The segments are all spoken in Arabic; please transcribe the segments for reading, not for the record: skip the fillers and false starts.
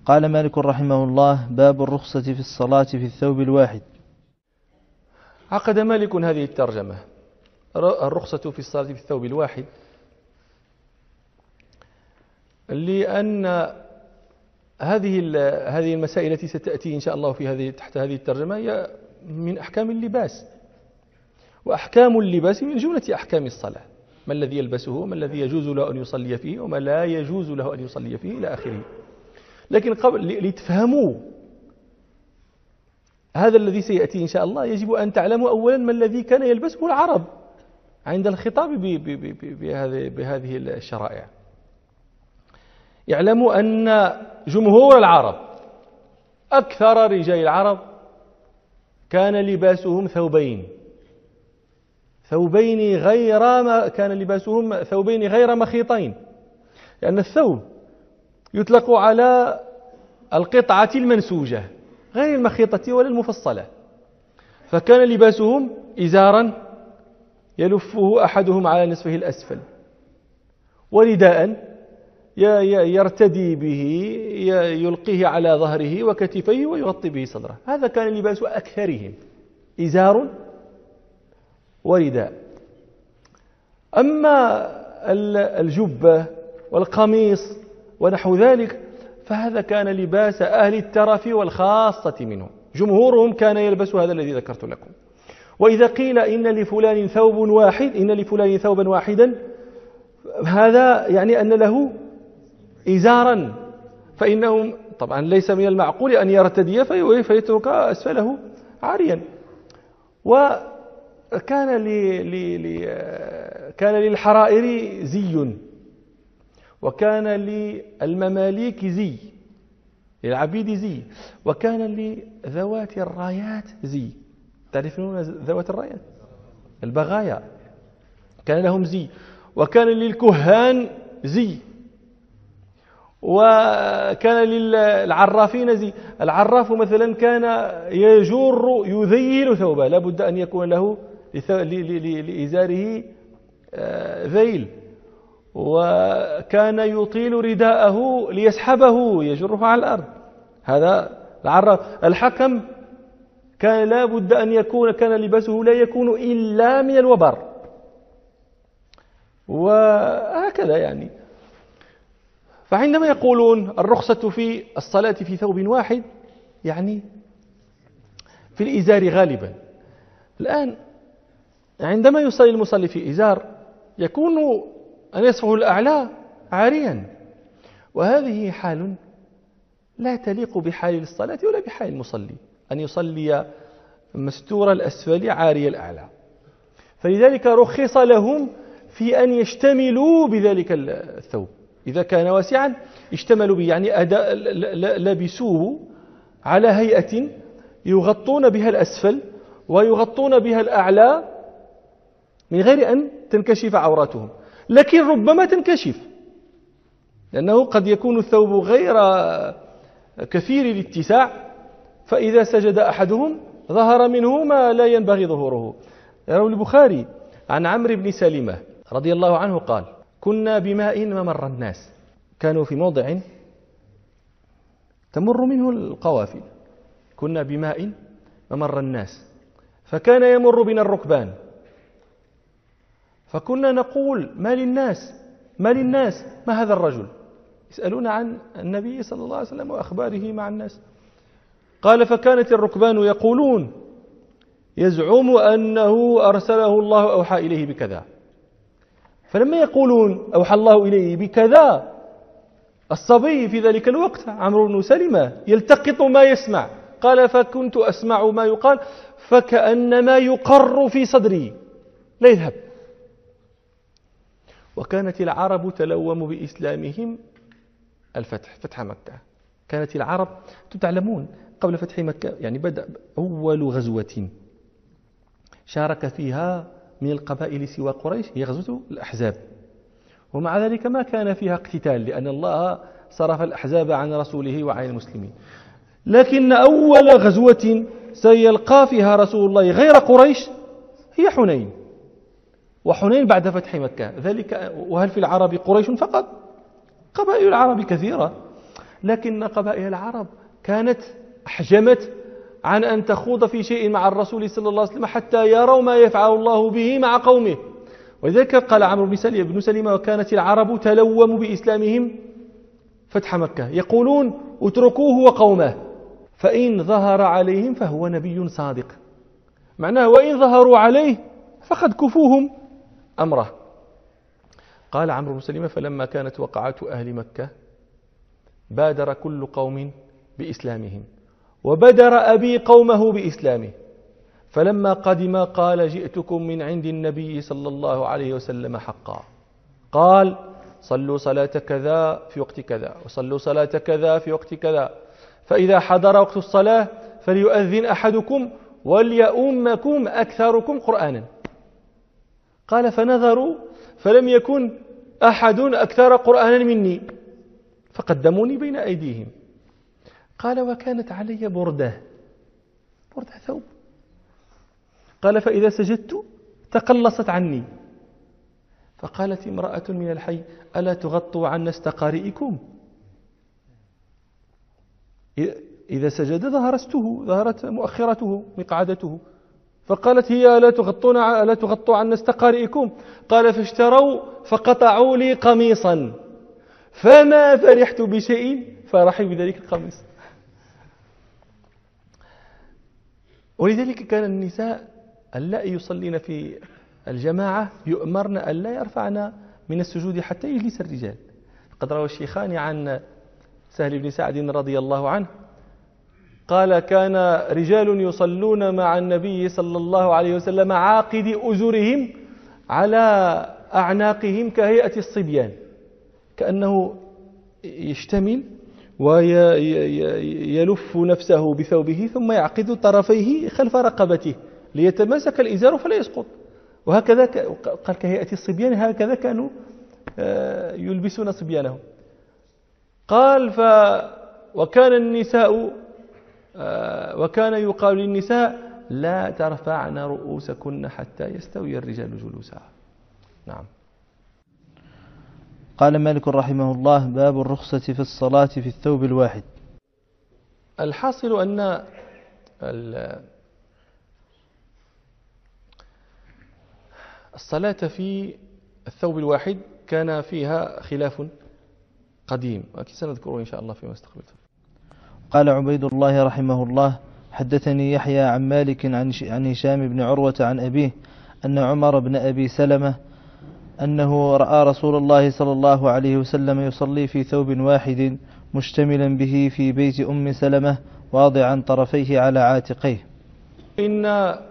قال مالك رحمه الله: باب الرخصة في الصلاة في الثوب الواحد. عقد مالك هذه الترجمة: الرخصة في الصلاة في الثوب الواحد، لأن هذه المسائل التي ستأتي إن شاء الله في تحت هذه الترجمة هي من أحكام اللباس، وأحكام اللباس من جملة أحكام الصلاة: ما الذي يلبسه، ما الذي يجوز له أن يصلي فيه، وما لا يجوز له أن يصلي فيه، إلى آخره. لكن قبل لتفهموا هذا الذي سيأتي إن شاء الله يجب أن تعلموا أولا ما الذي كان يلبسه العرب عند الخطاب بهذه الشرائع. يعلموا أن جمهور العرب، أكثر رجال العرب، كان لباسهم ثوبين غير مخيطين، لأن الثوب يطلق على القطعة المنسوجة غير المخيطة ولا المفصلة. فكان لباسهم إزارا يلفه أحدهم على نصفه الأسفل، ورداء يرتدي به يلقيه على ظهره وكتفيه ويغطي به صدره. هذا كان لباس أكثرهم، إزار ورداء. أما الجبة والقميص ونحو ذلك فهذا كان لباس أهل الترف والخاصة منهم، جمهورهم كان يلبس هذا الذي ذكرت لكم. وإذا قيل إن لفلان ثوبا واحدا، هذا يعني أن له إزارا، فإنه طبعا ليس من المعقول أن يرتدي فيترك أسفله عاريا. وكان كان للحرائر زي، وكان للمماليك زي، للعبيد زي، وكان لذوات الرايات زي. تعرفون ذوات الرايات؟ البغايا كان لهم زي، وكان للكهان زي، وكان للعرافين زي. العراف مثلا كان يذيل ثوبه، لا بد أن يكون له لإزاره ذيل، وكان يطيل رداءه ليسحبه يجره على الأرض. هذا العراف. الحكم كان لا بد أن يكون لباسه لا يكون إلا من الوبر، وهكذا يعني. فعندما يقولون الرخصة في الصلاة في ثوب واحد، يعني في الإزار غالبا. الآن عندما يصلي المصلي في إزار يكون نصفه الأعلى عاريا، وهذه حال لا تليق بحال الصلاة ولا بحال المصلي، أن يصلي مستور الأسفل عاري الأعلى. فلذلك رخص لهم في أن يشتملوا بذلك الثوب، إذا كان واسعا اشتملوا به، يعني لبسوه على هيئة يغطون بها الأسفل ويغطون بها الأعلى من غير أن تنكشف عوراتهم. لكن ربما تنكشف، لأنه قد يكون الثوب غير كثير الاتساع، فإذا سجد أحدهم ظهر منه ما لا ينبغي ظهوره. يروي البخاري عن عمرو بن سلمة رضي الله عنه قال: كنا بماء ممر الناس، كانوا في موضع تمر منه القوافل، كنا بماء ممر الناس، فكان يمر بنا الركبان، فكنا نقول: ما للناس، ما هذا الرجل؟ يسألون عن النبي صلى الله عليه وسلم وأخباره مع الناس. قال: فكانت الركبان يقولون: يزعم أنه أرسله الله أوحى إليه بكذا. فلما يقولون أوحى الله إليه بكذا، الصبي في ذلك الوقت عمرو بن سلمة يلتقط ما يسمع. قال: فكنت أسمع ما يقال فكأنما يقر في صدري لا يذهب. وكانت العرب تلوم بإسلامهم فتح مكة. كانت العرب تعلمون قبل فتح مكة، يعني بدأ أول غزوة شارك فيها من القبائل سوى قريش هي غزوة الأحزاب، ومع ذلك ما كان فيها اقتتال، لأن الله صرف الأحزاب عن رسوله وعن المسلمين. لكن أول غزوة سيلقى فيها رسول الله غير قريش هي حنين، وحنين بعد فتح مكة. ذلك وهل في العرب قريش فقط؟ قبائل العرب كثيرة، لكن قبائل العرب كانت أحجمت عن أن تخوض في شيء مع الرسول صلى الله عليه وسلم حتى يروا ما يفعل الله به مع قومه. ولذلك قال عمرو بن سلمة: وكانت العرب تلوم بإسلامهم فتح مكة، يقولون: اتركوه وقومه فإن ظهر عليهم فهو نبي صادق. معناه وإن ظهروا عليه فقد كفوهم أمره. قال عمرو بن سلمة: فلما كانت وقعة أهل مكة بادر كل قوم بإسلامهم، وبدر أبي قومه بإسلامه، فلما قدم قال: جئتكم من عند النبي صلى الله عليه وسلم حقا. قال: صلوا صلاة كذا في وقت كذا، وصلوا صلاة كذا في وقت كذا، فإذا حضر وقت الصلاة فليؤذن أحدكم وليؤمكم أكثركم قرآنا. قال: فنظروا فلم يكن أحد أكثر قرآنا مني فقدموني بين أيديهم. قال: وكانت علي بردة ثوب. قال: فإذا سجدت تقلصت عني، فقالت امرأة من الحي: ألا تغطوا عن نستقارئكم؟ إذا سجد ظهرت مؤخرته مقعدته، فقالت هي: ألا تغطوا عن نستقارئكم؟ قال: فاشتروا فقطعوا لي قميصا، فما فرحت بشيء فرحي بذلك القميص. ولذلك كان النساء اللائي يصلين في الجماعة يؤمرن ألا يرفعن من السجود حتى يجلس الرجال. قد روى الشيخان عن سهل بن سعد رضي الله عنه قال: كان رجال يصلون مع النبي صلى الله عليه وسلم عاقد أزرهم على أعناقهم كهيئة الصبيان، كأنه يشتمل ويلف نفسه بثوبه ثم يعقد طرفيه خلف رقبته ليتماسك الإزار فلا يسقط. وهكذا قال كهيئة الصبيان، هكذا كانوا يلبسون صبيانهم. قال: وكان يقال للنساء: لا ترفعن رؤوسكن حتى يستوي الرجال جلوسا. نعم. قال مالك رحمه الله: باب الرخصة في الصلاة في الثوب الواحد. الحاصل أن الصلاة في الثوب الواحد كان فيها خلاف قديم، وأكيد سنذكره إن شاء الله فيما استقبل. قال عبيد الله رحمه الله: حدثني يحيى عن مالك عن هشام بن عروة عن أبيه أن عمر بن أبي سلمة أنه رأى رسول الله صلى الله عليه وسلم يصلي في ثوب واحد مشتملا به في بيت أم سلمة واضعا طرفيه على عاتقيه. إن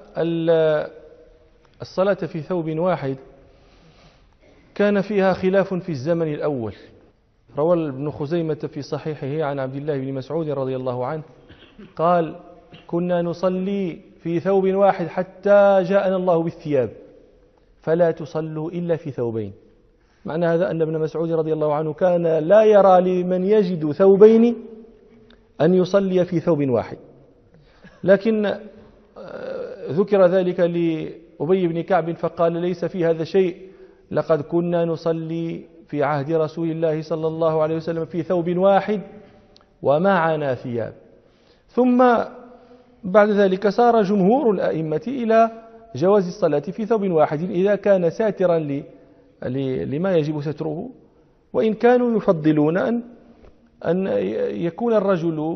الصلاة في ثوب واحد كان فيها خلاف في الزمن الأول. روى ابن خزيمة في صحيحه عن عبد الله بن مسعود رضي الله عنه قال: كنا نصلي في ثوب واحد حتى جاءنا الله بالثياب فلا تصلوا إلا في ثوبين. معنى هذا أن ابن مسعود رضي الله عنه كان لا يرى لمن يجد ثوبين أن يصلي في ثوب واحد. لكن ذكر ذلك لأبي بن كعب فقال: ليس في هذا شيء، لقد كنا نصلي في عهد رسول الله صلى الله عليه وسلم في ثوب واحد ومعنا ثياب. ثم بعد ذلك سار جمهور الأئمة إلى جواز الصلاة في ثوب واحد إذا كان ساترا لما يجب ستره، وإن كانوا يفضلون أن يكون الرجل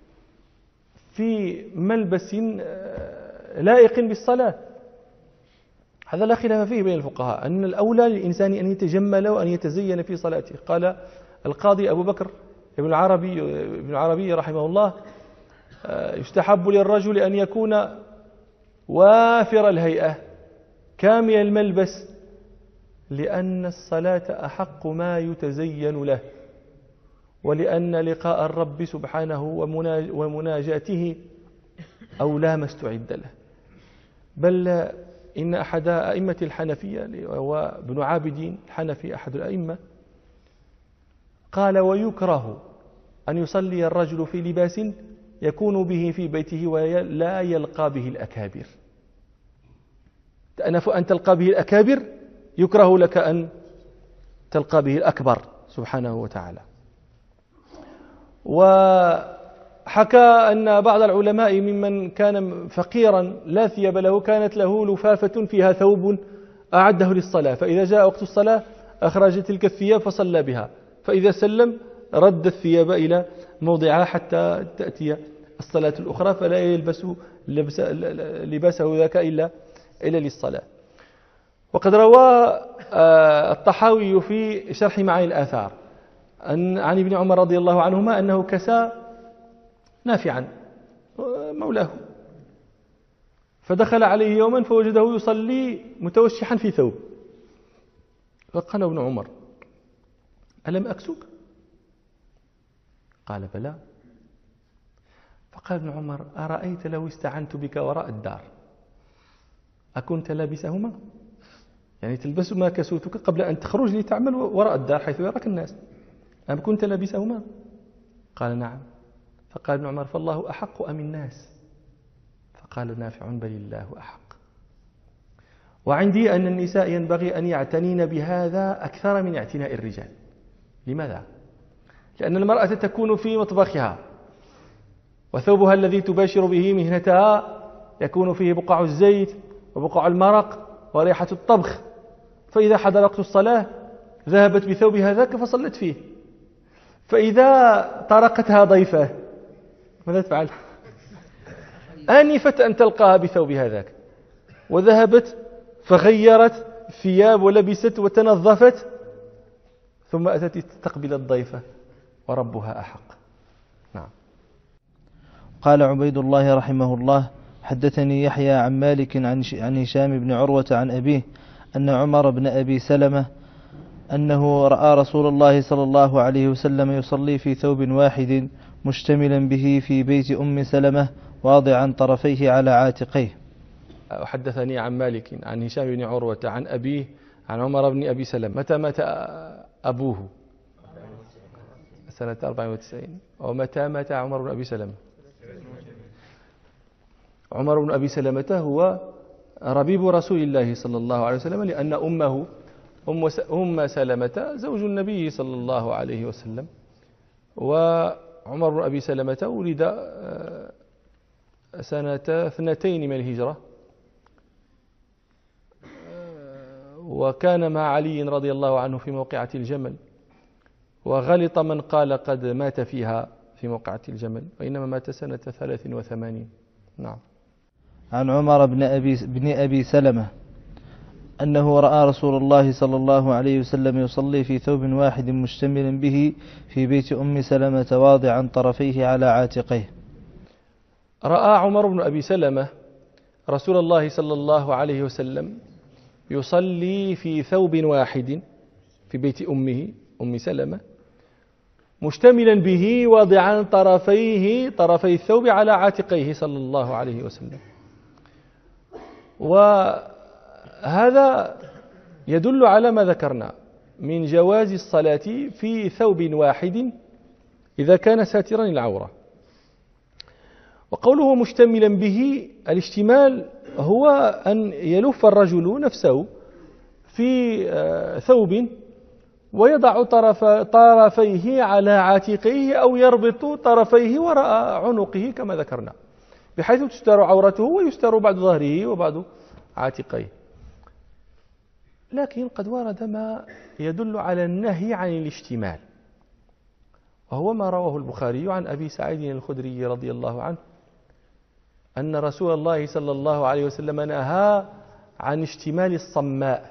في ملبس لائق بالصلاة. هذا لا خلاف فيه بين الفقهاء أن الأولى للإنسان أن يتجمل وأن يتزين في صلاته. قال القاضي أبو بكر ابن العربي رحمه الله: يستحب للرجل أن يكون وافر الهيئة كامل الملبس، لأن الصلاة أحق ما يتزين له، ولأن لقاء الرب سبحانه ومناجاته أولى ما استعد له. بل إن أحد أئمة الحنفية وهو ابن عابدين الحنفي أحد الأئمة قال: ويكره أن يصلي الرجل في لباس يكون به في بيته ولا يلقى به الأكابر. أن تلقى به الأكابر يكره لك أن تلقى به الأكبر سبحانه وتعالى. وحكى أن بعض العلماء ممن كان فقيرا لا ثياب له كانت له لفافة فيها ثوب أعده للصلاة، فإذا جاء وقت الصلاة أخرج تلك الثياب فصلى بها، فإذا سلم رد الثياب إلى موضعها حتى تأتي الصلاة الأخرى، فلا يلبس لباسه ذاك إلا للصلاة. وقد روى الطحاوي في شرح معاني الآثار عن ابن عمر رضي الله عنهما أنه كسى نافعا مولاه، فدخل عليه يوما فوجده يصلي متوشحا في ثوب، فقال ابن عمر: ألم أكسك؟ قال: بلى. فقال ابن عمر: أرأيت لو استعنت بك وراء الدار أكنت لابسهما؟ يعني تلبس ما كسوتك قبل أن تخرج لتعمل وراء الدار حيث يراك الناس، أم كنت لابسهما؟ قال: نعم. فقال ابن عمر: فالله أحق أم الناس؟ فقال نافع: بل الله أحق. وعندي أن النساء ينبغي أن يعتنين بهذا أكثر من اعتناء الرجال. لماذا؟ لأن المرأة تكون في مطبخها وثوبها الذي تباشر به مهنتها يكون فيه بقع الزيت وبقع المرق وريحة الطبخ، فإذا حضر وقت الصلاة ذهبت بثوبها ذاك فصلت فيه، فإذا طرقتها ضيفة ماذا تفعل؟ آنفت أن تلقاها بثوبها ذاك، وذهبت فغيرت ثياب ولبست وتنظفت، ثم أتت تستقبل الضيفة وربها أحق. نعم. قال عبيد الله رحمه الله: حدثني يحيى عن مالك عن هشام بن عروة عن أبيه أن عمر بن أبي سلمة أنه رأى رسول الله صلى الله عليه وسلم يصلي في ثوب واحد مشتملا به في بيت أم سلمة واضعا طرفيه على عاتقيه. حدثني عن مالك عن هشام بن عروة عن أبيه عن عمر بن أبي سلمة. متى مات أبوه؟ سنة 94. ومتى مات عمر بن أبي سلمة؟ عمر بن أبي سلمة هو ربيب رسول الله صلى الله عليه وسلم، لأن أمه أم سلمة زوج النبي صلى الله عليه وسلم. وعمر بن أبي سلمة ولد سنة 2 من الهجرة، وكان مع علي رضي الله عنه في موقعة الجمل، وغلط من قال قد مات فيها في موقعة الجمل، وإنما مات سنة 83. نعم. عن عمر بن أبي سلمة أنه رأى رسول الله صلى الله عليه وسلم يصلي في ثوب واحد مشتملا به في بيت أم سلمة واضعا طرفيه على عاتقيه. رأى عمر بن أبي سلمة رسول الله صلى الله عليه وسلم يصلي في ثوب واحد في بيت أمه أم سلمة مشتملا به واضعا طرفي الثوب على عاتقيه صلى الله عليه وسلم. وهذا يدل على ما ذكرنا من جواز الصلاة في ثوب واحد إذا كان ساترا العورة. وقوله مشتملا به، الاشتمال هو أن يلف الرجل نفسه في ثوب ويضع طرفيه على عاتقيه أو يربط طرفيه وراء عنقه كما ذكرنا، بحيث تستر عورته ويستر بعض ظهره وبعض عاتقيه. لكن قد ورد ما يدل على النهي عن الاشتمال، وهو ما رواه البخاري عن أبي سعيد الخدري رضي الله عنه أن رسول الله صلى الله عليه وسلم نهى عن اشتمال الصماء،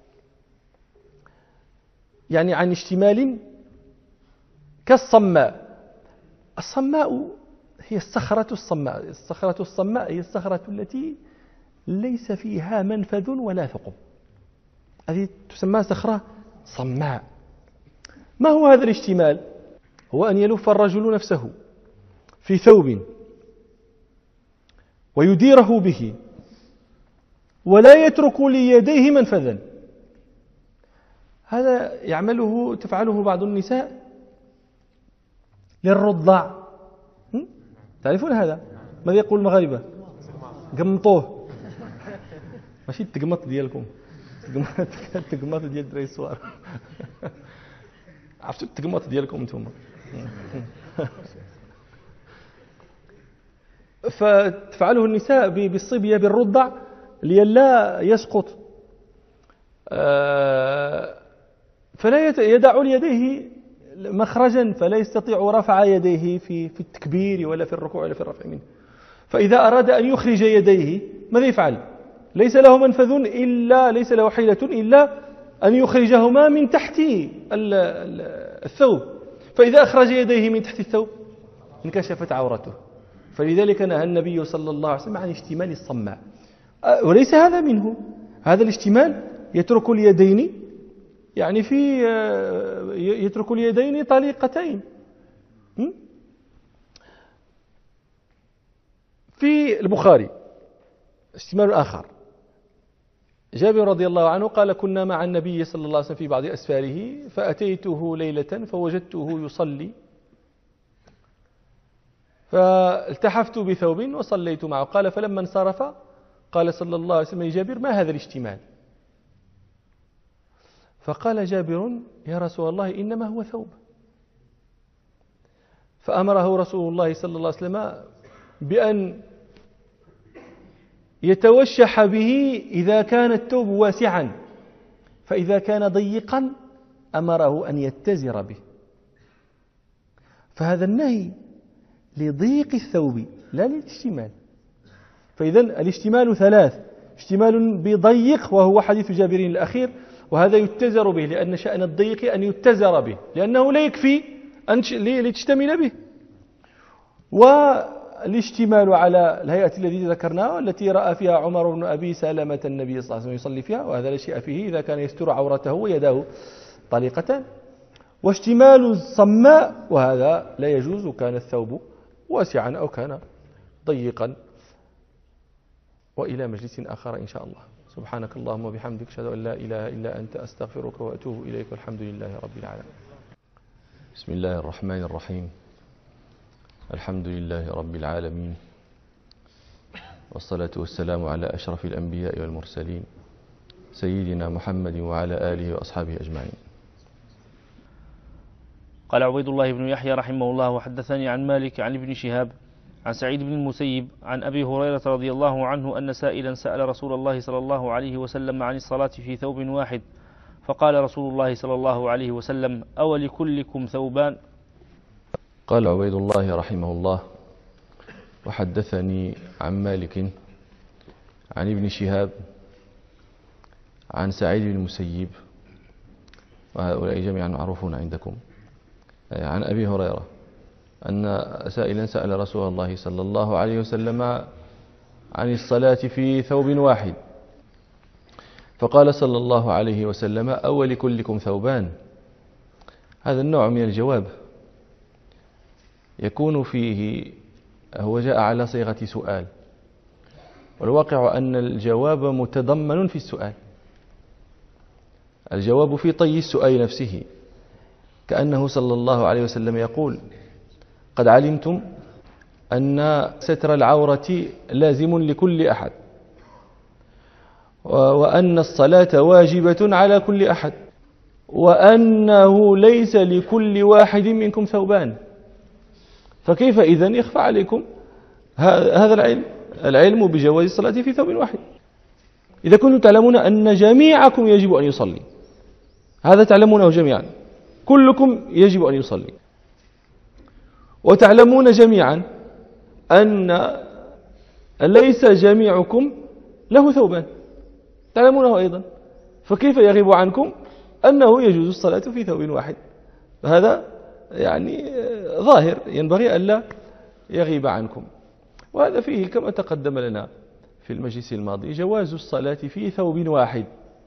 يعني عن اشتمال كالصماء. الصماء هي الصخرة الصماء. الصخرة الصماء هي الصخرة التي ليس فيها منفذ ولا ثقب، هذه تسمى صخرة صماء. ما هو هذا الاشتمال؟ هو أن يلف الرجل نفسه في ثوب ويديره به ولا يترك ليديه منفذا. هذا تفعله بعض النساء للرضع. تعرفون هذا؟ ماذا يقول المغاربة؟ قمطوه، ماشي التقمط ديالكم، التقمط ديال الدراري الصغار. عرفتوا التقمط ديالكم انتم؟ فتفعله النساء بالصبية بالرضع لئلا يسقط، فلا يدع ليديه مخرجا، فلا يستطيع رفع يديه في التكبير ولا في الركوع ولا في الرفع منه. فإذا أراد أن يخرج يديه ماذا يفعل؟ ليس له منفذ ليس له حيلة إلا أن يخرجهما من تحت الثوب، فإذا أخرج يديه من تحت الثوب انكشفت عورته. فلذلك نهى النبي صلى الله عليه وسلم عن اشتمال الصماء، وليس هذا منه. هذا الاشتمال يترك اليدين يعني يترك اليدين طليقتين. في البخاري اشتمال آخر، جابر رضي الله عنه قال: كنا مع النبي صلى الله عليه وسلم في بعض أسفاره فأتيته ليلة فوجدته يصلي فالتحفت بثوب وصليت معه. قال: فلما انصرف قال صلى الله عليه وسلم لجابر: ما هذا الاشتمال؟ فقال جابر: يا رسول الله إنما هو ثوب. فأمره رسول الله صلى الله عليه وسلم بأن يتوشح به إذا كان الثوب واسعا، فإذا كان ضيقا أمره أن يتزر به. فهذا النهي لضيق الثوب لا للاشتمال. فإذا الاشتمال ثلاث: اشتمال بضيق وهو حديث جابر الأخير، وهذا يتزر به لأن شأن الضيق أن يتزر به لأنه لا يكفي لتشتمل به. والاشتمال على الهيئة التي ذكرناها والتي رأى فيها عمر بن أبي سلمة النبي صلى الله عليه وسلم يصلي فيها، وهذا لا شيء فيه إذا كان يستر عورته ويداه طليقتان. واشتمال الصماء وهذا لا يجوز كان الثوب واسعا أو كان ضيقا. وإلى مجلس آخر إن شاء الله. سبحانك اللهم وبحمدك أشهد أن لا إله إلا أنت أستغفرك وأتوب إليك، والحمد لله رب العالمين. بسم الله الرحمن الرحيم. الحمد لله رب العالمين، والصلاة والسلام على أشرف الأنبياء والمرسلين سيدنا محمد وعلى آله وأصحابه أجمعين. قال عبيد الله بن يحيى رحمه الله: وحدثني عن مالك عن ابن شهاب عن سعيد بن المسيب عن أبي هريرة رضي الله عنه أن سائلا سأل رسول الله صلى الله عليه وسلم عن الصلاة في ثوب واحد، فقال رسول الله صلى الله عليه وسلم: أولكلكم ثوبان؟ قال عبيد الله رحمه الله: وحدثني عن مالك عن ابن شهاب عن سعيد بن المسيب، وهؤلاء جميعا معروفون عندكم، عن أبي هريرة أن سائلا سأل رسول الله صلى الله عليه وسلم عن الصلاة في ثوب واحد، فقال صلى الله عليه وسلم: أولكلكم ثوبان؟ هذا النوع من الجواب يكون فيه هو جاء على صيغة سؤال، والواقع أن الجواب متضمن في السؤال. الجواب في طي السؤال نفسه، كأنه صلى الله عليه وسلم يقول: قد علمتم أن ستر العورة لازم لكل أحد، وأن الصلاة واجبة على كل أحد، وأنه ليس لكل واحد منكم ثوبان، فكيف إذن يخفى عليكم هذا العلم بجواز الصلاة في ثوب واحد؟ إذا كنتم تعلمون أن جميعكم يجب أن يصلي، هذا تعلمونه جميعا، كلكم يجب أن يصلي، وتعلمون جميعا أن ليس جميعكم له ثوبان، تعلمونه أيضا، فكيف يغيب عنكم أنه يجوز الصلاة في ثوب واحد؟ فهذا يعني ظاهر ينبغي ألا يغيب عنكم. وهذا فيه كما تقدم لنا في المجلس الماضي جواز الصلاة في ثوب واحد،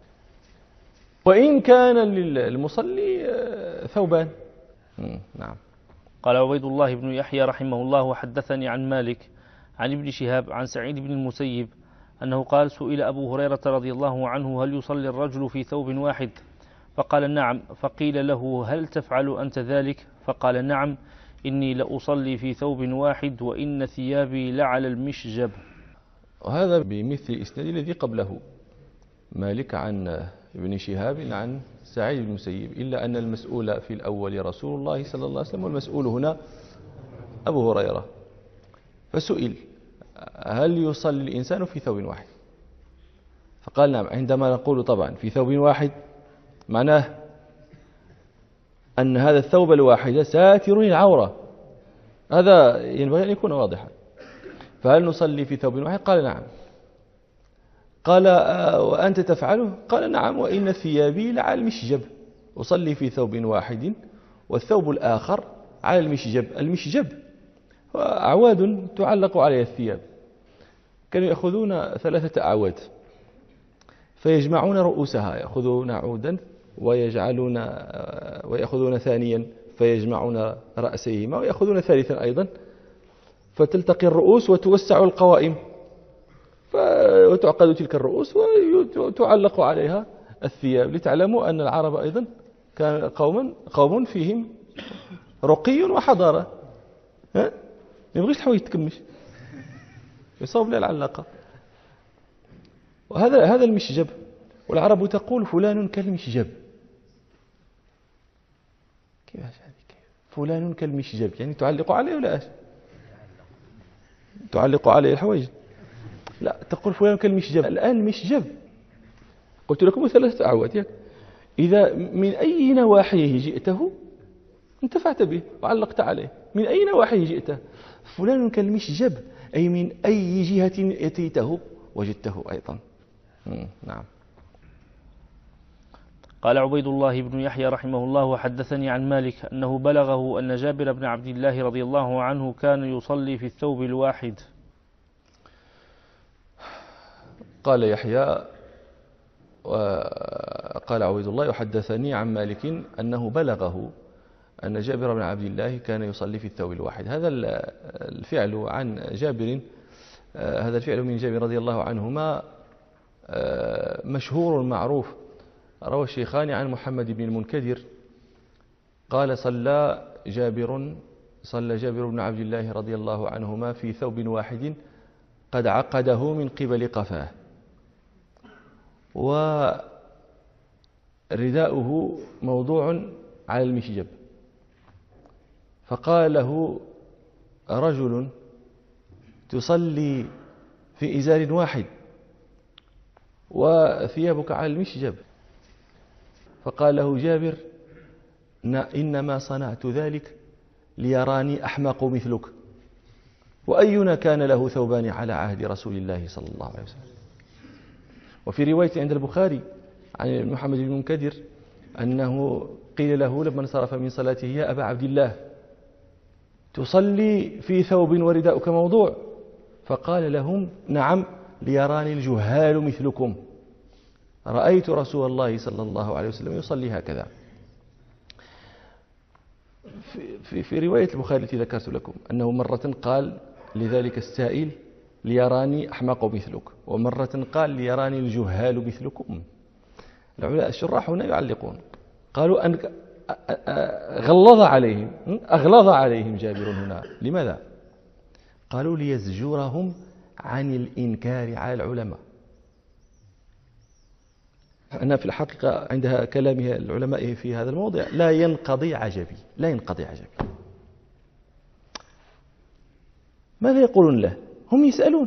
وإن كان للمصلي ثوبان. نعم. قال عبيد الله بن يحيى رحمه الله: وحدثني عن مالك عن ابن شهاب عن سعيد بن المسيب أنه قال: سئل أبو هريرة رضي الله عنه: هل يصلي الرجل في ثوب واحد؟ فقال: نعم. فقيل له: هل تفعل أنت ذلك؟ فقال: نعم، إني لأصلي في ثوب واحد وإن ثيابي لعلى المشجب. وهذا بمثل الإسناد الذي قبله، مالك عن ابن شهاب عن سعيد بن المسيب، إلا أن المسؤول في الأول رسول الله صلى الله عليه وسلم، والمسؤول هنا أبو هريرة فسئل هل يصلي الإنسان في ثوب واحد؟ فقال نعم. عندما نقول طبعا في ثوب واحد معناه أن هذا الثوب الواحد ساتر العورة، هذا ينبغي أن يكون واضحا. فهل نصلي في ثوب واحد؟ قال نعم. قال وأنت تفعله؟ قال نعم، وإن ثيابي لعلى المشجب، أصلي في ثوب واحد والثوب الآخر على المشجب. المشجب أعواد تعلق عليها الثياب، كانوا يأخذون 3 أعواد فيجمعون رؤوسها، يأخذون عودا ويأخذون ثانيا فيجمعون رأسيهما، ويأخذون ثالثا أيضا، فتلتقي الرؤوس وتوسع القوائم، وتعقد تلك الرؤوس وتعلق عليها الثياب، لتعلموا أن العرب أيضا كان قوم فيهم رقي وحضارة. ما يبغيش الحوايج تكمش، يصوب لها العلاقة. وهذا المشجب، والعرب تقول فلان كالمشجب. كيف هذه؟ فلان كالمشجب يعني تعلق عليه ولا ايش؟ تعلق عليه الحوايج؟ لا، تقول فلان كالمشجب. الآن المشجب قلت لكم 3 أعواد، إذا من أي نواحيه جئته انتفعت به وعلقت عليه، من أي نواحيه جئته. فلان كالمشجب أي من أي جهة أتيته وجدته أيضا. نعم. قال عبيد الله بن يحيى رحمه الله: وحدثني عن مالك أنه بلغه أن جابر بن عبد الله رضي الله عنه كان يصلي في الثوب الواحد. قال يحيى وقال عبيد الله: وحدثني عن مالك أنه بلغه أن جابر بن عبد الله كان يصلي في الثوب الواحد. هذا الفعل عن جابر، هذا الفعل من جابر رضي الله عنهما مشهور معروف. روى الشيخان عن محمد بن المنكدر قال: صلى جابر بن عبد الله رضي الله عنهما في ثوب واحد قد عقده من قبل قفاه، ورداؤه موضوع على المشجب. فقال له رجل: تصلي في إزار واحد وثيابك على المشجب؟ فقال له جابر: إنما صنعت ذلك ليراني أحمق مثلك، وأينا كان له ثوبان على عهد رسول الله صلى الله عليه وسلم. وفي رواية عند البخاري عن محمد بن المنكدر أنه قيل له لما انصرف من صلاته: يا أبا عبد الله، تصلي في ثوب ورداؤك موضوع؟ فقال لهم: نعم، ليراني الجهال مثلكم، رأيت رسول الله صلى الله عليه وسلم يصلي هكذا. في رواية البخاري التي ذكرت لكم أنه مرة قال لذلك السائل: ليراني أحمق مثلك، ومرة قال: ليراني الجهال مثلكم. العلماء الشراح هنا يعلقون، قالوا أن أغلظ عليهم جابر هنا. لماذا؟ قالوا: ليزجرهم عن الإنكار على العلماء. أنا في الحقيقة عند كلامه العلماء في هذا الموضع لا ينقضي عجبي. ماذا يقولون له؟ هم يسألون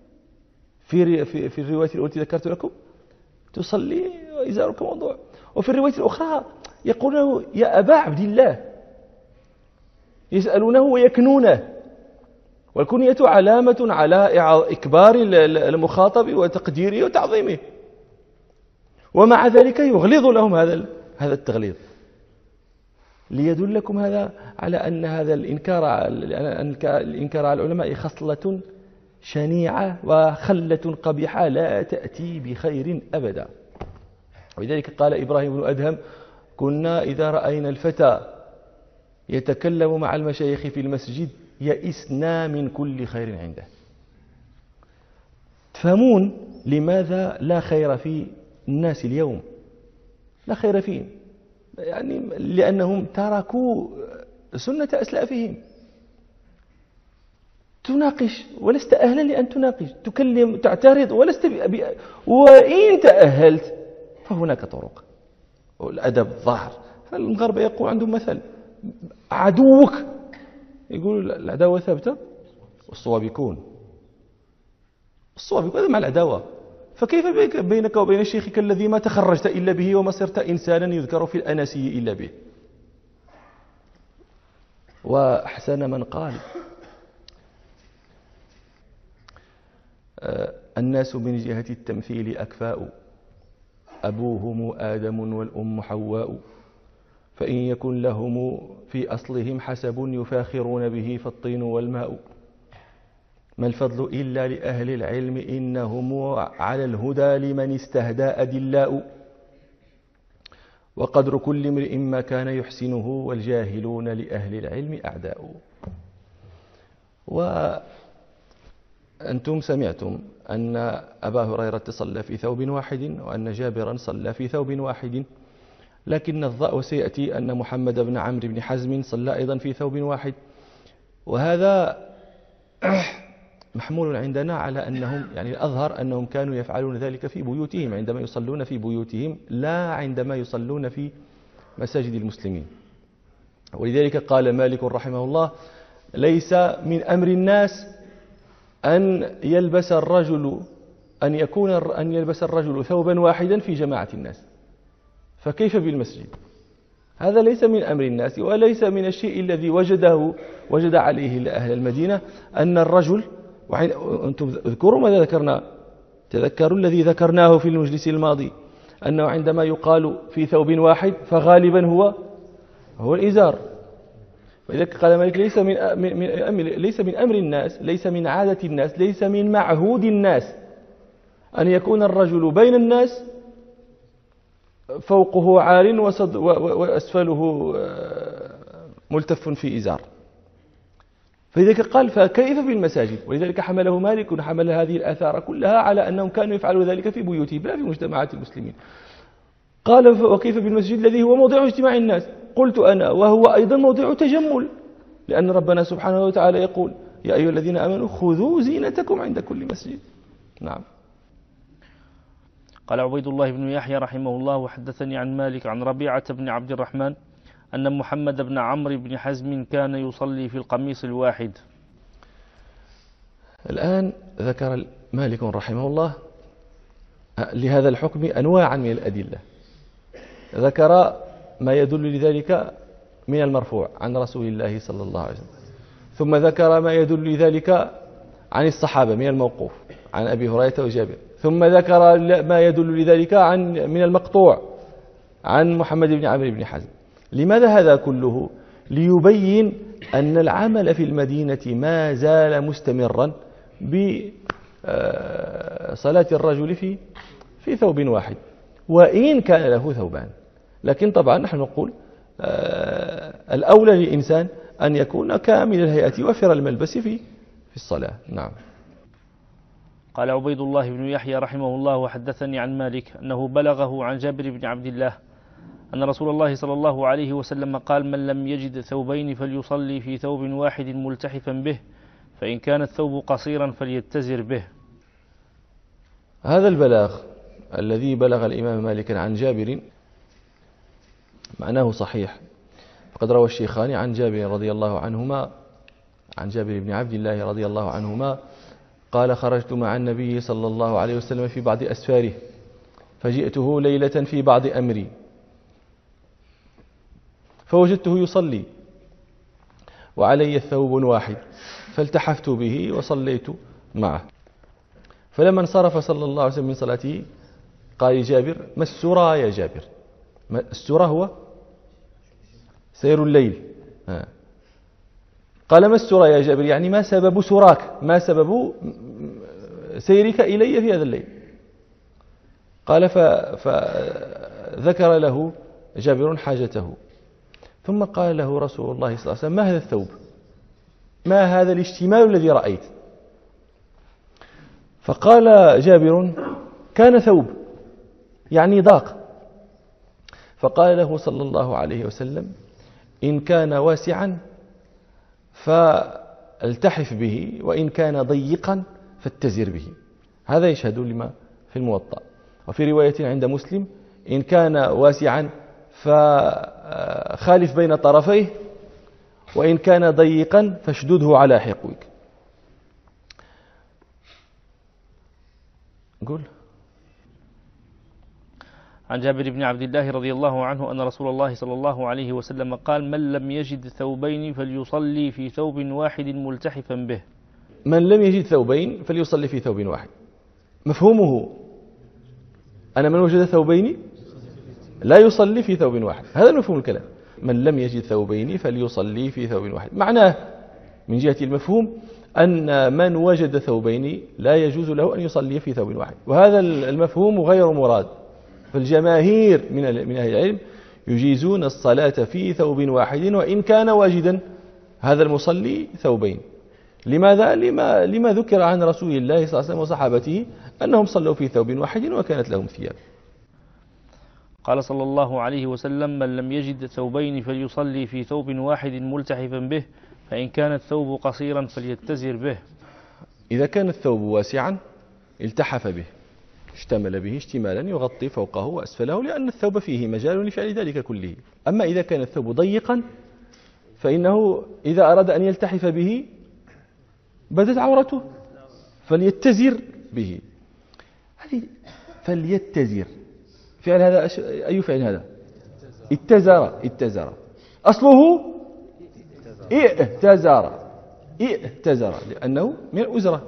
في الرواية التي ذكرت لكم: تصلي وإزارك موضوع. وفي الرواية الأخرى يقولون: يا أبا عبد الله، يسألونه ويكنونه، والكنية علامة على إكبار المخاطب وتقديره وتعظيمه، ومع ذلك يغلظ لهم هذا التغليظ، ليدلكم هذا على أن هذا الإنكار على العلماء خصلة شنيعة وخلة قبيحة لا تأتي بخير أبدا. ولذلك قال إبراهيم بن أدهم: كنا إذا رأينا الفتى يتكلم مع المشايخ في المسجد يئسنا من كل خير عنده. تفهمون لماذا لا خير في الناس اليوم؟ لا خير فيهم، يعني لأنهم تركوا سنة أسلافهم. تناقش ولست أهلا لأن تناقش، تكلم، تعترض ولست وإن تأهلت فهناك طرق. والأدب ظهر. المغاربة يقول عندهم مثل: عدوك يقول العداوة ثابتة والصواب يكون. الصواب يكون، هذا مع العداوة. فكيف بينك وبين شيخك الذي ما تخرجت إلا به وما صرت إنسانا يذكر في الأناسي إلا به؟ وأحسن من قال: الناس من جهة التمثيل أكفاء، أبوهم آدم والأم حواء، فإن يكن لهم في أصلهم حسب يفاخرون به فالطين والماء، ما الفضل إلا لأهل العلم إنهم على الهدى لمن استهدى أدلاء، وقدر كل امرئ ما كان يحسنه والجاهلون لأهل العلم أعداء. وأنتم سمعتم أن أبا هريرة صلى في ثوب واحد وأن جابرا صلى في ثوب واحد، لكن وسيأتي أن محمد بن عمرو بن حزم صلى أيضا في ثوب واحد، وهذا محمول عندنا على أنهم يعني الأظهر أنهم كانوا يفعلون ذلك في بيوتهم عندما يصلون في بيوتهم، لا عندما يصلون في مساجد المسلمين. ولذلك قال مالك رحمه الله: ليس من أمر الناس أن يلبس الرجل ثوبا واحدا في جماعة الناس، فكيف بالمسجد؟ هذا ليس من أمر الناس، وليس من الشيء الذي وجد عليه أهل المدينة أن الرجل، أنتم اذكروا ماذا ذكرنا، تذكروا الذي ذكرناه في المجلس الماضي، أنه عندما يقال في ثوب واحد فغالبا هو الإزار. ولذلك قال مالك: ليس من أمر الناس، ليس من عادة الناس، ليس من معهود الناس أن يكون الرجل بين الناس فوقه عار وأسفله ملتف في إزار. فلذلك قال: فكيف في المساجد؟ ولذلك حمله مالك وحمل هذه الآثار كلها على أنهم كانوا يفعلون ذلك في بيوتهم لا في مجتمعات المسلمين. قال: وكيف بالمسجد الذي هو موضع اجتماع الناس؟ قلت أنا: وهو أيضا موضع تجمل، لأن ربنا سبحانه وتعالى يقول: يا أيها الذين آمنوا خذوا زينتكم عند كل مسجد. نعم. قال عبيد الله بن يحيى رحمه الله: وحدثني عن مالك عن ربيعة بن عبد الرحمن أن محمد بن عمرو بن حزم كان يصلي في القميص الواحد. الآن ذكر مالك رحمه الله لهذا الحكم أنواعا من الأدلة، ذكر ما يدل لذلك من المرفوع عن رسول الله صلى الله عليه وسلم، ثم ذكر ما يدل لذلك عن الصحابة من الموقوف عن أبي هريرة وجابر، ثم ذكر ما يدل لذلك من المقطوع عن محمد بن عمرو بن حزم. لماذا هذا كله؟ ليبين أن العمل في المدينة ما زال مستمرا بصلاة الرجل في ثوب واحد، وإن كان له ثوبان. لكن طبعا نحن نقول الأولى للإنسان أن يكون كامل الهيئة وفر الملبس في الصلاة. نعم. قال عبيد الله بن يحيى رحمه الله: وحدثني عن مالك أنه بلغه عن جابر بن عبد الله أن رسول الله صلى الله عليه وسلم قال: من لم يجد ثوبين فليصلي في ثوب واحد ملتحفا به، فإن كان الثوب قصيرا فليتزر به. هذا البلاغ الذي بلغ الإمام مالك عن جابر معناه صحيح، فقد روى الشيخان عن جابر رضي الله عنهما، عن جابر بن عبد الله رضي الله عنهما قال: خرجت مع النبي صلى الله عليه وسلم في بعض أسفاره، فجئته ليلة في بعض أمري، فوجدته يصلي وعلي ثوب واحد، فالتحفت به وصليت معه. فلما انصرف صلى الله عليه وسلم من صلاته قال جابر: ما السرى يا جابر؟ السرى هو سير الليل. قال: ما السرى يا جابر؟ يعني ما سبب سراك، ما سبب سيرك إلي في هذا الليل؟ قال: فذكر له جابر حاجته، ثم قال له رسول الله صلى الله عليه وسلم: ما هذا الثوب؟ ما هذا الاشتمال الذي رأيت؟ فقال جابر: كان ثوب، يعني ضاق. فقال له صلى الله عليه وسلم: إن كان واسعا فالتحف به، وإن كان ضيقا فاتزر به. هذا يشهد لما في الموطأ. وفي رواية عند مسلم: إن كان واسعا فخالف بين طرفيه، وإن كان ضيقا فاشدده على حقوك. قول. عن جابر بن عبد الله رضي الله عنه أن رسول الله صلى الله عليه وسلم قال: من لم يجد ثوبين فليصلي في ثوب واحد ملتحفا به. من لم يجد ثوبين فليصلي في ثوب واحد، مفهومه أن من وجد ثوبين لا يصلي في ثوب واحد، هذا مفهوم الكلام. من لم يجد ثوبين فليصلي في ثوب واحد، معناه من جهة المفهوم أن من وجد ثوبين لا يجوز له أن يصلي في ثوب واحد، وهذا المفهوم غير مراد. فالجماهير من أهل العلم يجيزون الصلاة في ثوب واحد وإن كان واجدا هذا المصلي ثوبين. لماذا؟ لما ذكر عن رسول الله صلى الله عليه وسلم وصحابته أنهم صلوا في ثوب واحد وكانت لهم ثياب. قال صلى الله عليه وسلم: من لم يجد ثوبين فليصلي في ثوب واحد ملتحفا به، فإن كان الثوب قصيرا فليتزر به. إذا كان الثوب واسعا التحف به، اشتمل به اشتمالا يغطي فوقه وأسفله، لأن الثوب فيه مجال لفعل ذلك كله. أما إذا كان الثوب ضيقا فإنه إذا أراد أن يلتحف به بدت عورته، فليتزر به. فليتزر فعل هذا أي فعل هذا؟ اتزر أصله ائتزر لأنه من الأزرة.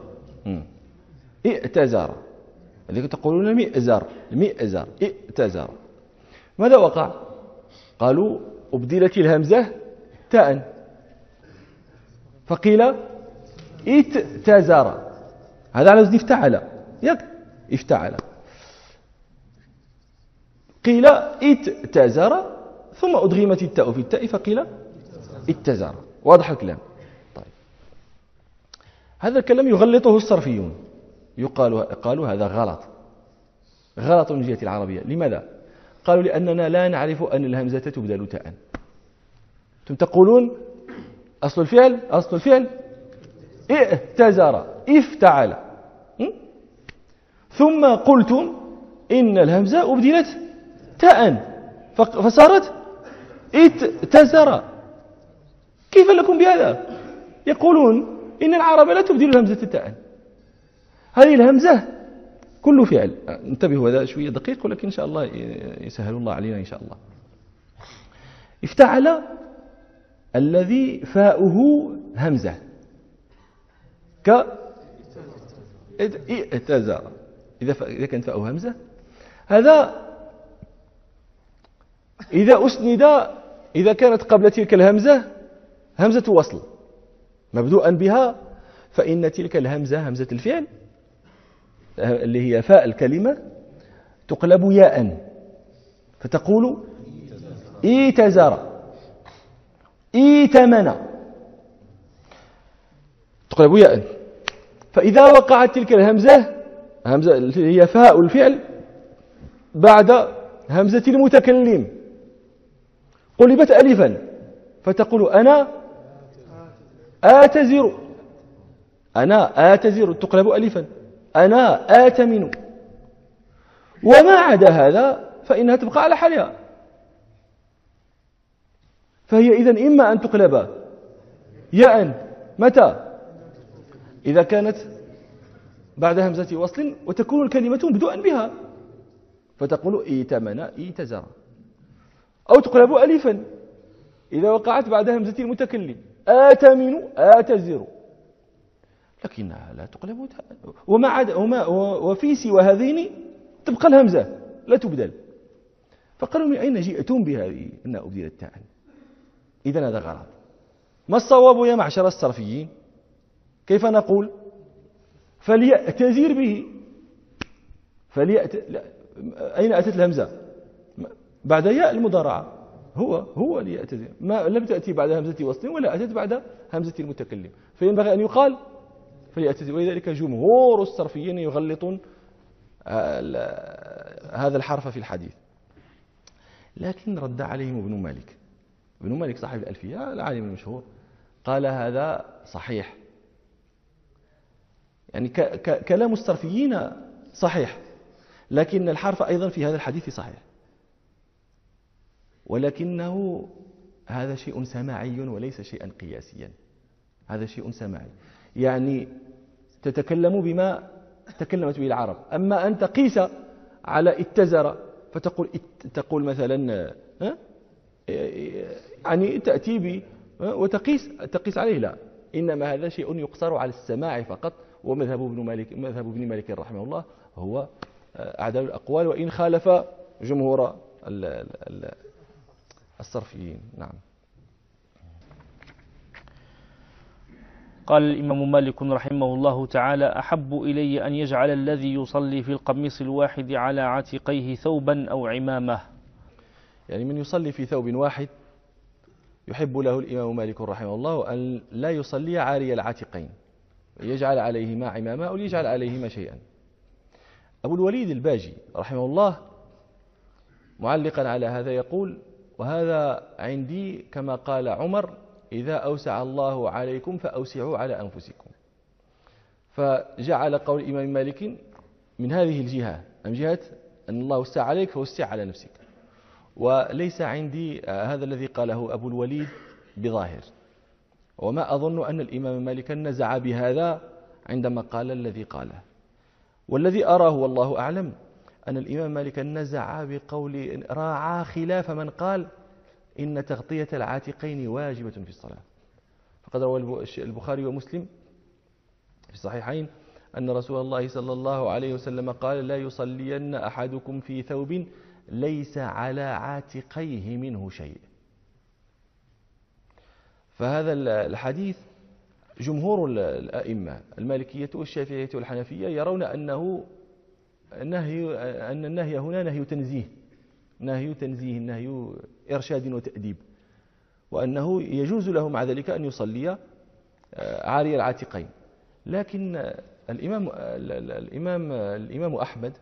ائتزر الذي تقولون المئزر ائتزر. ماذا وقع؟ قالوا أبدلت الهمزة تاء فقيل ائتزر، هذا على وزن افتعل. قيل ائتزر ثم أدغمت التاء في التاء فقيل ائتزر. واضح الكلام؟ طيب، هذا الكلام يغلطه الصرفيون، قالوا هذا غلط من جهة العربية. لماذا؟ قالوا لأننا لا نعرف أن الهمزة تبدل تاء. أنتم تقولون أصل الفعل ائتزر افتعل، ثم قلتم إن الهمزة أبدلت تاء فصارت ائتزر. كيف لكم بهذا؟ يقولون إن العرب لا تبدل الهمزة تاء. هذه الهمزة كل فعل، انتبهوا هذا شوية دقيق ولكن إن شاء الله يسهل الله علينا إن شاء الله. افتعل الذي فاؤه همزة ائتزر، إذا كانت فاؤه همزة هذا إذا كانت قبل تلك الهمزة همزة وصل مبدوءا بها، فإن تلك الهمزة همزة الفعل اللي هي فاء الكلمة تقلب ياء فتقول ائتزر ائتمن، تقلب ياء. فإذا وقعت تلك همزة اللي هي فاء الفعل بعد همزة المتكلم قلبت ألفا فتقول أنا آتزر تقلب ألفا، أنا آتمن. وما عدا هذا فإنها تبقى على حالها. فهي إذن إما أن تقلب ياء متى؟ إذا كانت بعد همزة وصل وتكون الكلمة مبدوءا بها فتقول ائتمن ائتزر، أو تقلب ألفا إذا وقعت بعد همزة المتكلم آتمن آتزر، لكنها لا تقلب تاء. وفي سوى هذين تبقى الهمزة لا تبدل. فقالوا من أين جئتم بهذه أنها أبدلت تاء؟ إذن هذا غلط. ما الصواب يا معشر الصرفيين؟ كيف نقول؟ فليأتزر به. أين أتت الهمزة؟ بعد ياء المضارعة. هو ليأتزر، ما لم تأتي بعد همزة وصل ولا أتت بعد همزة المتكلم، فينبغي أن يقال فليأتزر. ولذلك جمهور الصرفيين يغلطون هذا الحرف في الحديث. لكن رد عليهم ابن مالك صاحب الألفية العالم المشهور قال هذا صحيح، يعني كلام الصرفيين صحيح، لكن الحرف أيضا في هذا الحديث صحيح، ولكنه هذا شيء سماعي وليس شيئا قياسيا. هذا شيء سماعي، يعني تتكلم بما تكلمت به العرب. أما أن تقيس على اتزر تقول مثلا يعني تأتي به وتقيس عليه، لا، إنما هذا شيء يقصر على السماع فقط. ومذهب ابن مالك رحمه الله هو أعدل الأقوال، وإن خالف جمهور الصرفيين. نعم. قال الإمام مالك رحمه الله تعالى: أحب إلي أن يجعل الذي يصلي في القميص الواحد على عاتقيه ثوبا أو عمامة. يعني من يصلي في ثوب واحد يحب له الإمام مالك رحمه الله أن لا يصلي عاري العاتقين، يجعل عليهما عمامة أو يجعل عليهما شيئا. أبو الوليد الباجي رحمه الله معلقا على هذا يقول: وهذا عندي كما قال عمر: إذا أوسع الله عليكم فأوسعوا على أنفسكم. فجعل قول الإمام مالك من هذه الجهة، من جهة أن الله وسع عليك فوسع على نفسك. وليس عندي هذا الذي قاله أبو الوليد بظاهر، وما أظن أن الإمام مالك نزع بهذا عندما قال الذي قاله. والذي أراه والله أعلم أن الإمام مالك نزع بقول راعى خلاف من قال إن تغطية العاتقين واجبة في الصلاة. فقد روى البخاري ومسلم في الصحيحين أن رسول الله صلى الله عليه وسلم قال: لا يصلين أحدكم في ثوب ليس على عاتقيه منه شيء. فهذا الحديث جمهور الأئمة المالكية والشافعية والحنفية يرون أن النهي هنا نهي تنزيه، نهي إرشاد وتأديب، وأنه يجوز له مع ذلك أن يصلي عاري العاتقين. لكن الإمام أحمد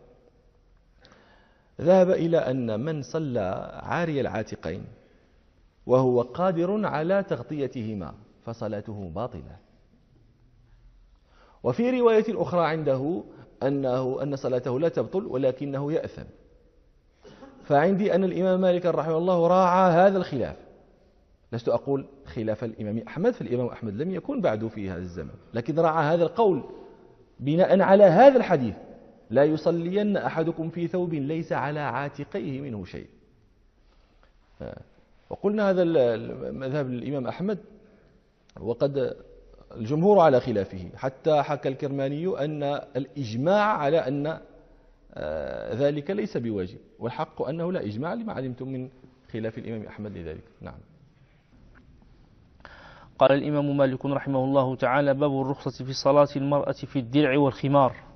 ذهب إلى أن من صلى عاري العاتقين وهو قادر على تغطيتهما فصلاته باطلة. وفي رواية أخرى عنده أن صلاته لا تبطل ولكنه يأثم. فعندي أن الإمام مالك رحمه الله راعى هذا الخلاف. لست أقول خلاف الإمام أحمد، فالإمام أحمد لم يكن بعد في هذا الزمن، لكن راعى هذا القول بناء على هذا الحديث: لا يصلين أحدكم في ثوب ليس على عاتقيه منه شيء. وقلنا هذا مذهب الإمام أحمد، وقد الجمهور على خلافه، حتى حكى الكرماني أن الإجماع على أن ذلك ليس بواجب، والحق أنه لا إجماع لما علمتم من خلاف الإمام أحمد لذلك. نعم. قال الإمام مالك رحمه الله تعالى: باب الرخصة في صلاة المرأة في الدرع والخمار.